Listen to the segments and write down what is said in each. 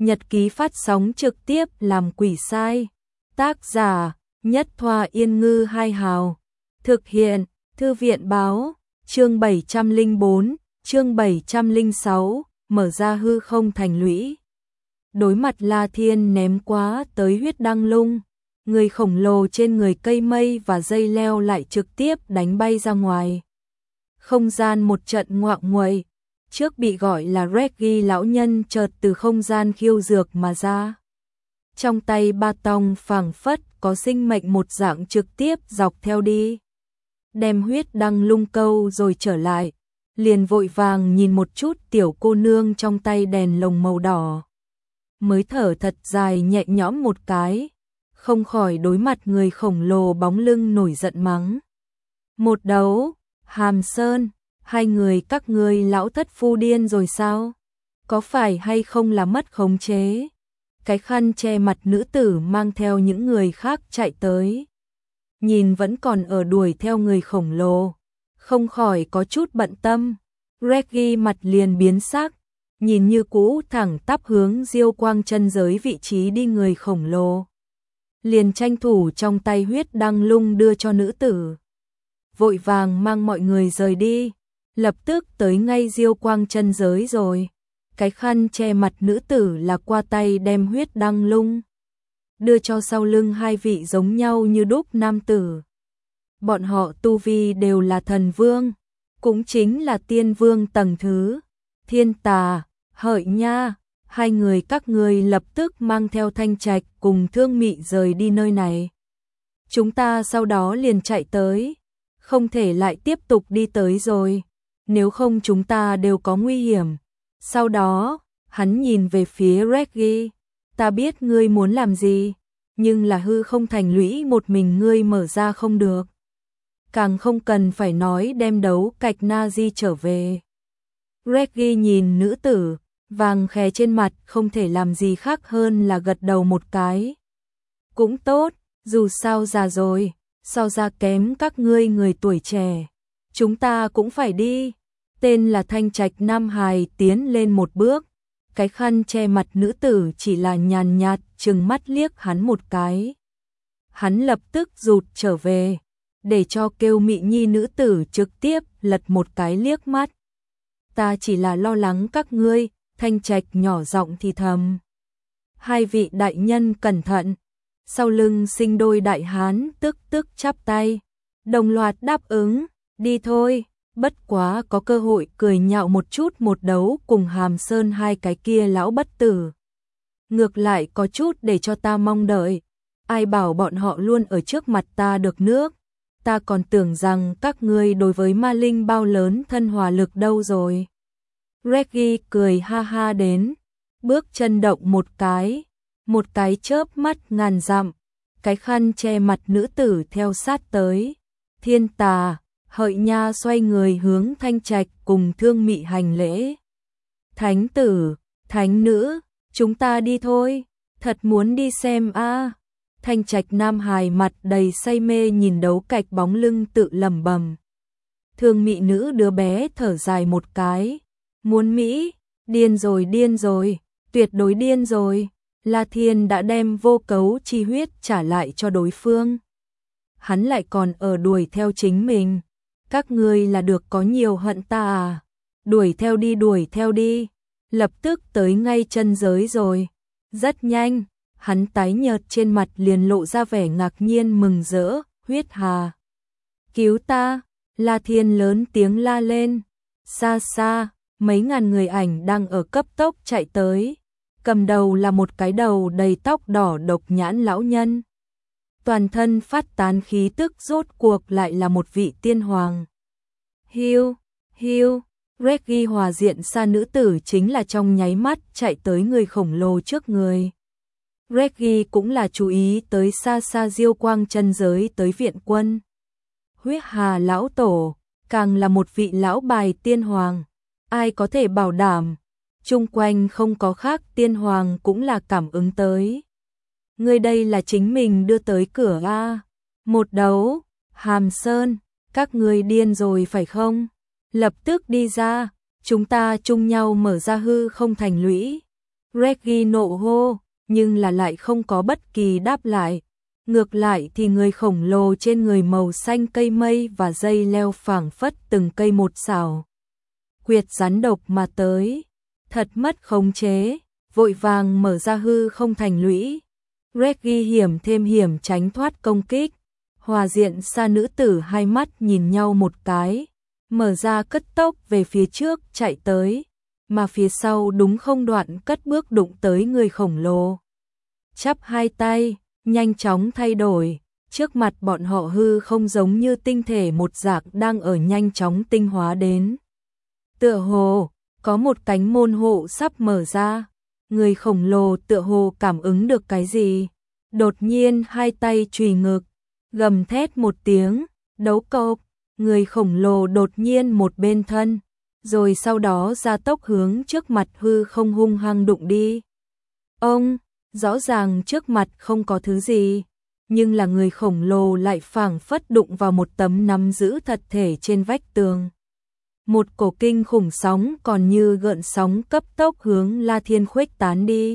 Nhật ký phát sóng trực tiếp làm quỷ sai. Tác giả Nhất Thoa Yên Ngư Hai Hào. Thực hiện Thư viện Báo. Chương 704, chương 706, mở ra hư không thành lũy. Đối mặt La Thiên ném quá tới huyết đăng lung, người khổng lồ trên người cây mây và dây leo lại trực tiếp đánh bay ra ngoài. Không gian một trận ngoạng nguậy, trước bị gọi là Reggie lão nhân chợt từ không gian khiêu dược mà ra. Trong tay ba tong phảng phất có sinh mệnh một dạng trực tiếp dọc theo đi. Đem huyết đăng lung câu rồi trở lại, liền vội vàng nhìn một chút tiểu cô nương trong tay đèn lồng màu đỏ. Mới thở thật dài nhẹ nhõm một cái, không khỏi đối mặt người khổng lồ bóng lưng nổi giận mắng. Một đấu, Hàm Sơn, hai người các ngươi lão thất phu điên rồi sao? Có phải hay không là mất khống chế? Cái khăn che mặt nữ tử mang theo những người khác chạy tới. Nhìn vẫn còn ở đuổi theo người khổng lồ, không khỏi có chút bận tâm. Reggie mặt liền biến sắc, nhìn như cũ thẳng tắp hướng Diêu Quang chân giới vị trí đi người khổng lồ. Liền tranh thủ trong tay huyết đăng lung đưa cho nữ tử. Vội vàng mang mọi người rời đi, lập tức tới ngay Diêu Quang chân giới rồi. Cái khăn che mặt nữ tử là qua tay đem huyết đăng lung đưa cho sau lưng hai vị giống nhau như đúc nam tử. Bọn họ tu vi đều là thần vương, cũng chính là tiên vương tầng thứ. Thiên Tà, Hợi Nha, hai người các ngươi lập tức mang theo Thanh Trạch cùng Thương Mị rời đi nơi này. Chúng ta sau đó liền chạy tới, không thể lại tiếp tục đi tới rồi, nếu không chúng ta đều có nguy hiểm. Sau đó, hắn nhìn về phía Reggie, ta biết ngươi muốn làm gì, nhưng là hư không thành lũy một mình ngươi mở ra không được. Càng không cần phải nói đem đấu cạch Nazi trở về. Reggie nhìn nữ tử, vàng khè trên mặt không thể làm gì khác hơn là gật đầu một cái. Cũng tốt, dù sao già rồi, so ra kém các ngươi người tuổi trẻ. Chúng ta cũng phải đi. Tên là Thanh Trạch Nam Hài tiến lên một bước. Cái khăn che mặt nữ tử chỉ là nhàn nhạt trừng mắt liếc hắn một cái. Hắn lập tức rụt trở về, để cho kêu Mị Nhi nữ tử trực tiếp lật một cái liếc mắt. Ta chỉ là lo lắng các ngươi, Thanh Trạch nhỏ giọng thì thầm. Hai vị đại nhân cẩn thận. Sau lưng sinh đôi đại hán tức chắp tay, đồng loạt đáp ứng, đi thôi. Bất quá có cơ hội cười nhạo một chút một đấu cùng Hàm Sơn hai cái kia lão bất tử. Ngược lại có chút để cho ta mong đợi. Ai bảo bọn họ luôn ở trước mặt ta được nước. Ta còn tưởng rằng các ngươi đối với ma linh bao lớn thân hòa lực đâu rồi. Reggie cười ha ha đến, bước chân động một cái chớp mắt ngàn dặm. Cái khăn che mặt nữ tử theo sát tới. Thiên Tà, Hợi Nha xoay người hướng Thanh Trạch cùng Thương Mị hành lễ. Thánh tử, thánh nữ, chúng ta đi thôi, thật muốn đi xem a. Thanh Trạch Nam Hài mặt đầy say mê nhìn đấu cạch bóng lưng tự lẩm bẩm. Thương Mị nữ đứa bé thở dài một cái, muốn Mỹ, điên rồi, tuyệt đối điên rồi. La Thiên đã đem vô cấu chi huyết trả lại cho đối phương. Hắn lại còn ở đuổi theo chính mình. Các ngươi là được có nhiều hận ta à? Đuổi theo đi. Lập tức tới ngay chân giới rồi. Rất nhanh, hắn tái nhợt trên mặt liền lộ ra vẻ ngạc nhiên mừng rỡ. Huyết Hà, cứu ta! La Thiên lớn tiếng la lên. Xa xa, mấy ngàn người ảnh đang ở cấp tốc chạy tới. Cầm đầu là một cái đầu đầy tóc đỏ độc nhãn lão nhân. Toàn thân phát tán khí tức, rốt cuộc lại là một vị tiên hoàng. Hiu, Reggie hòa diện xa nữ tử chính là trong nháy mắt chạy tới người khổng lồ trước người. Reggie cũng là chú ý tới xa xa Diêu Quang chân giới tới viện quân. Huyết Hà lão tổ, càng là một vị lão bài tiên hoàng. Ai có thể bảo đảm, chung quanh không có khác tiên hoàng cũng là cảm ứng tới. Người đây là chính mình đưa tới cửa a. Một đấu, Hàm Sơn, các ngươi điên rồi phải không? Lập tức đi ra, chúng ta chung nhau mở ra hư không thành lũy. Reggie nộ hô, nhưng là lại không có bất kỳ đáp lại. Ngược lại thì người khổng lồ trên người màu xanh cây mây và dây leo phảng phất từng cây một xảo quyệt rắn độc mà tới, thật mất khống chế, vội vàng mở ra hư không thành lũy. Reggie hiểm thêm hiểm tránh thoát công kích. Hòa diện xa nữ tử hai mắt nhìn nhau một cái, mở ra cất tốc về phía trước chạy tới, mà phía sau đúng không đoạn cất bước đụng tới người khổng lồ. Chắp hai tay, nhanh chóng thay đổi, trước mặt bọn họ hư không giống như tinh thể một dạng đang ở nhanh chóng tinh hóa đến. Tựa hồ, có một cánh môn hộ sắp mở ra, người khổng lồ tựa hồ cảm ứng được cái gì, đột nhiên hai tay chùy ngực, gầm thét một tiếng, đấu cộc, người khổng lồ đột nhiên một bên thân, rồi sau đó ra tốc hướng trước mặt hư không hung hăng đụng đi. Ông, rõ ràng trước mặt không có thứ gì, nhưng là người khổng lồ lại phảng phất đụng vào một tấm nắm giữ thật thể trên vách tường. Một cổ kinh khủng sóng còn như gợn sóng cấp tốc hướng La Thiên khuếch tán đi.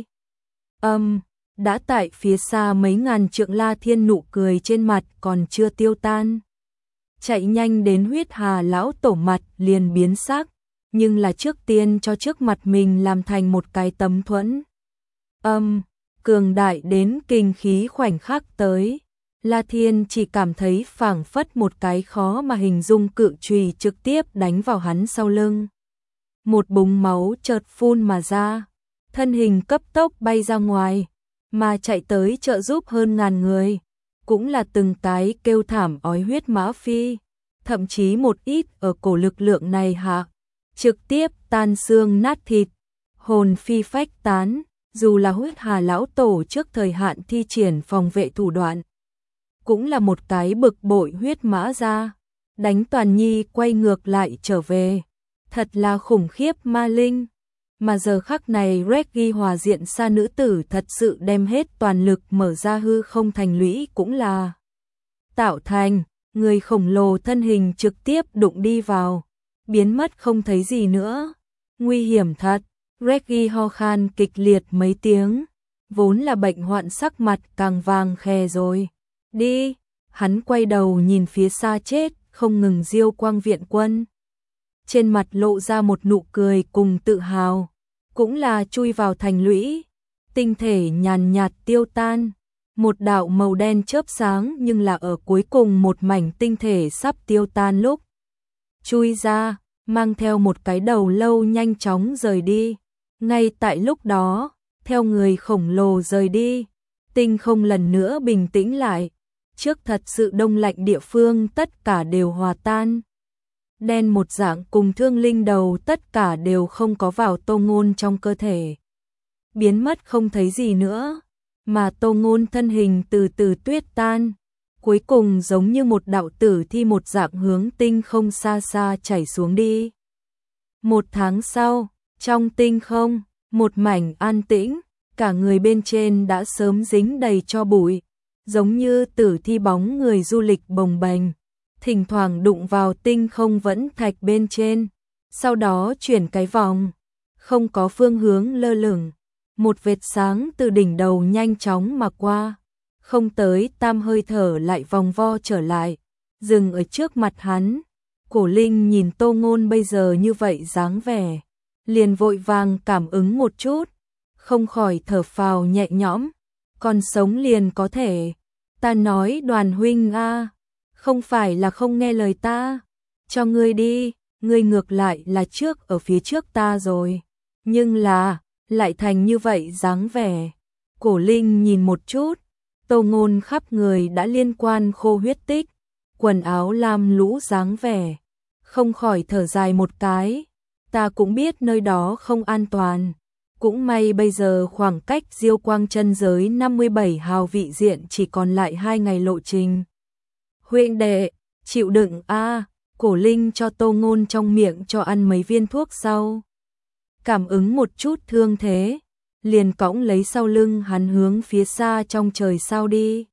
Đã tại phía xa mấy ngàn trượng La Thiên nụ cười trên mặt còn chưa tiêu tan. Chạy nhanh đến Huyết Hà lão tổ mặt liền biến sắc, nhưng là trước tiên cho trước mặt mình làm thành một cái tấm thuẫn. Cường đại đến kinh khí khoảnh khắc tới. La Thiên chỉ cảm thấy phảng phất một cái khó mà hình dung cự chùy trực tiếp đánh vào hắn sau lưng. Một búng máu chợt phun mà ra, thân hình cấp tốc bay ra ngoài, mà chạy tới trợ giúp hơn ngàn người, cũng là từng cái kêu thảm ói huyết mã phi, thậm chí một ít ở cổ lực lượng này hạ, trực tiếp tan xương nát thịt, hồn phi phách tán, dù là Huyết Hà lão tổ trước thời hạn thi triển phòng vệ thủ đoạn. Cũng là một cái bực bội huyết mã ra, đánh Toàn Nhi quay ngược lại trở về, thật là khủng khiếp ma linh. Mà giờ khắc này Reggie hòa diện xa nữ tử thật sự đem hết toàn lực mở ra hư không thành lũy cũng là tạo thành, người khổng lồ thân hình trực tiếp đụng đi vào, biến mất không thấy gì nữa. Nguy hiểm thật, Reggie ho khan kịch liệt mấy tiếng, vốn là bệnh hoạn sắc mặt càng vàng khè rồi. Đi, hắn quay đầu nhìn phía xa chết, không ngừng diêu quang viện quân. Trên mặt lộ ra một nụ cười cùng tự hào, cũng là chui vào thành lũy, tinh thể nhàn nhạt tiêu tan, một đạo màu đen chớp sáng nhưng là ở cuối cùng một mảnh tinh thể sắp tiêu tan lúc. Chui ra, mang theo một cái đầu lâu nhanh chóng rời đi, ngay tại lúc đó, theo người khổng lồ rời đi, tinh không lần nữa bình tĩnh lại. Trước thật sự đông lạnh địa phương tất cả đều hòa tan. Đen một dạng cùng thương linh đầu tất cả đều không có vào Tô Ngôn trong cơ thể. Biến mất không thấy gì nữa, mà Tô Ngôn thân hình từ từ tuyết tan. Cuối cùng giống như một đạo tử thi một dạng hướng tinh không xa xa chảy xuống đi. Một tháng sau, trong tinh không, một mảnh an tĩnh, cả người bên trên đã sớm dính đầy tro bụi. Giống như tử thi bóng người du lịch bồng bềnh, thỉnh thoảng đụng vào tinh không vẫn thạch bên trên, sau đó chuyển cái vòng, không có phương hướng lơ lửng, một vệt sáng từ đỉnh đầu nhanh chóng mà qua, không tới tam hơi thở lại vòng vo trở lại, dừng ở trước mặt hắn. Cổ Linh nhìn Tô Ngôn bây giờ như vậy dáng vẻ, liền vội vàng cảm ứng một chút, không khỏi thở phào nhẹ nhõm. Còn sống liền có thể. Ta nói Đoàn huynh a, không phải là không nghe lời ta, cho ngươi đi, ngươi ngược lại là trước ở phía trước ta rồi, nhưng là lại thành như vậy dáng vẻ. Cổ Linh nhìn một chút, Tô Ngôn khắp người đã liên quan khô huyết tích, quần áo lam lũ dáng vẻ, không khỏi thở dài một cái. Ta cũng biết nơi đó không an toàn. Cũng may bây giờ khoảng cách Diêu Quang chân giới 57 hào vị diện chỉ còn lại 2 ngày lộ trình. Huynh đệ, chịu đựng a. Cổ Linh cho Tô Ngôn trong miệng cho ăn mấy viên thuốc sau. Cảm ứng một chút thương thế, liền cõng lấy sau lưng hắn hướng phía xa trong trời sao đi.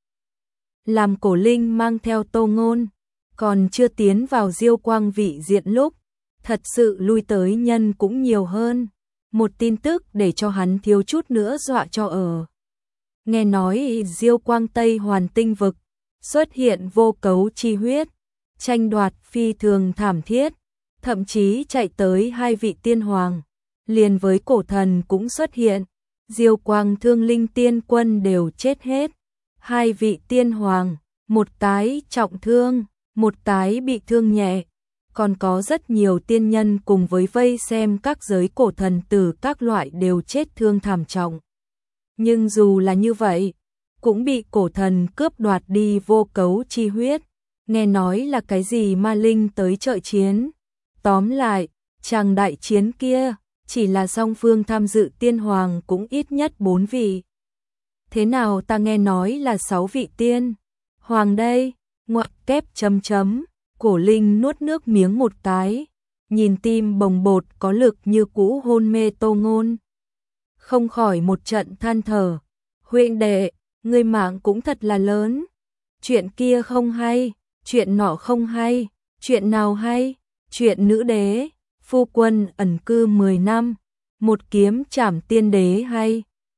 Làm Cổ Linh mang theo Tô Ngôn, còn chưa tiến vào Diêu Quang vị diện lúc, thật sự lui tới nhân cũng nhiều hơn. một tin tức để cho hắn thiếu chút nữa dọa cho ở. Nghe nói Diêu Quang Tây Hoàn Tinh vực xuất hiện vô cấu chi huyết, tranh đoạt phi thường thảm thiết, thậm chí chạy tới 2 vị tiên hoàng, liền với cổ thần cũng xuất hiện, Diêu Quang Thương Linh tiên quân đều chết hết. 2 vị tiên hoàng, một tái trọng thương, một tái bị thương nhẹ, còn có rất nhiều tiên nhân cùng với vây xem các giới cổ thần tử các loại đều chết thương thảm trọng. Nhưng dù là như vậy, cũng bị cổ thần cướp đoạt đi vô cấu chi huyết, nghe nói là cái gì ma linh tới trợ chiến. Tóm lại, chàng đại chiến kia, chỉ là song phương tham dự tiên hoàng cũng ít nhất 4 vị. Thế nào ta nghe nói là 6 vị tiên hoàng đây, ngoặc kép chấm chấm, Cổ Linh nuốt nước miếng một cái, nhìn tim bồng bột có lực như cũ hôn mê Tô Ngôn. Không khỏi một trận than thở, huynh đệ, ngươi mạng cũng thật là lớn, chuyện kia không hay, chuyện nọ không hay, chuyện nào hay, chuyện nữ đế, phu quân ẩn cư 10 năm, một kiếm trảm tiên đế hay.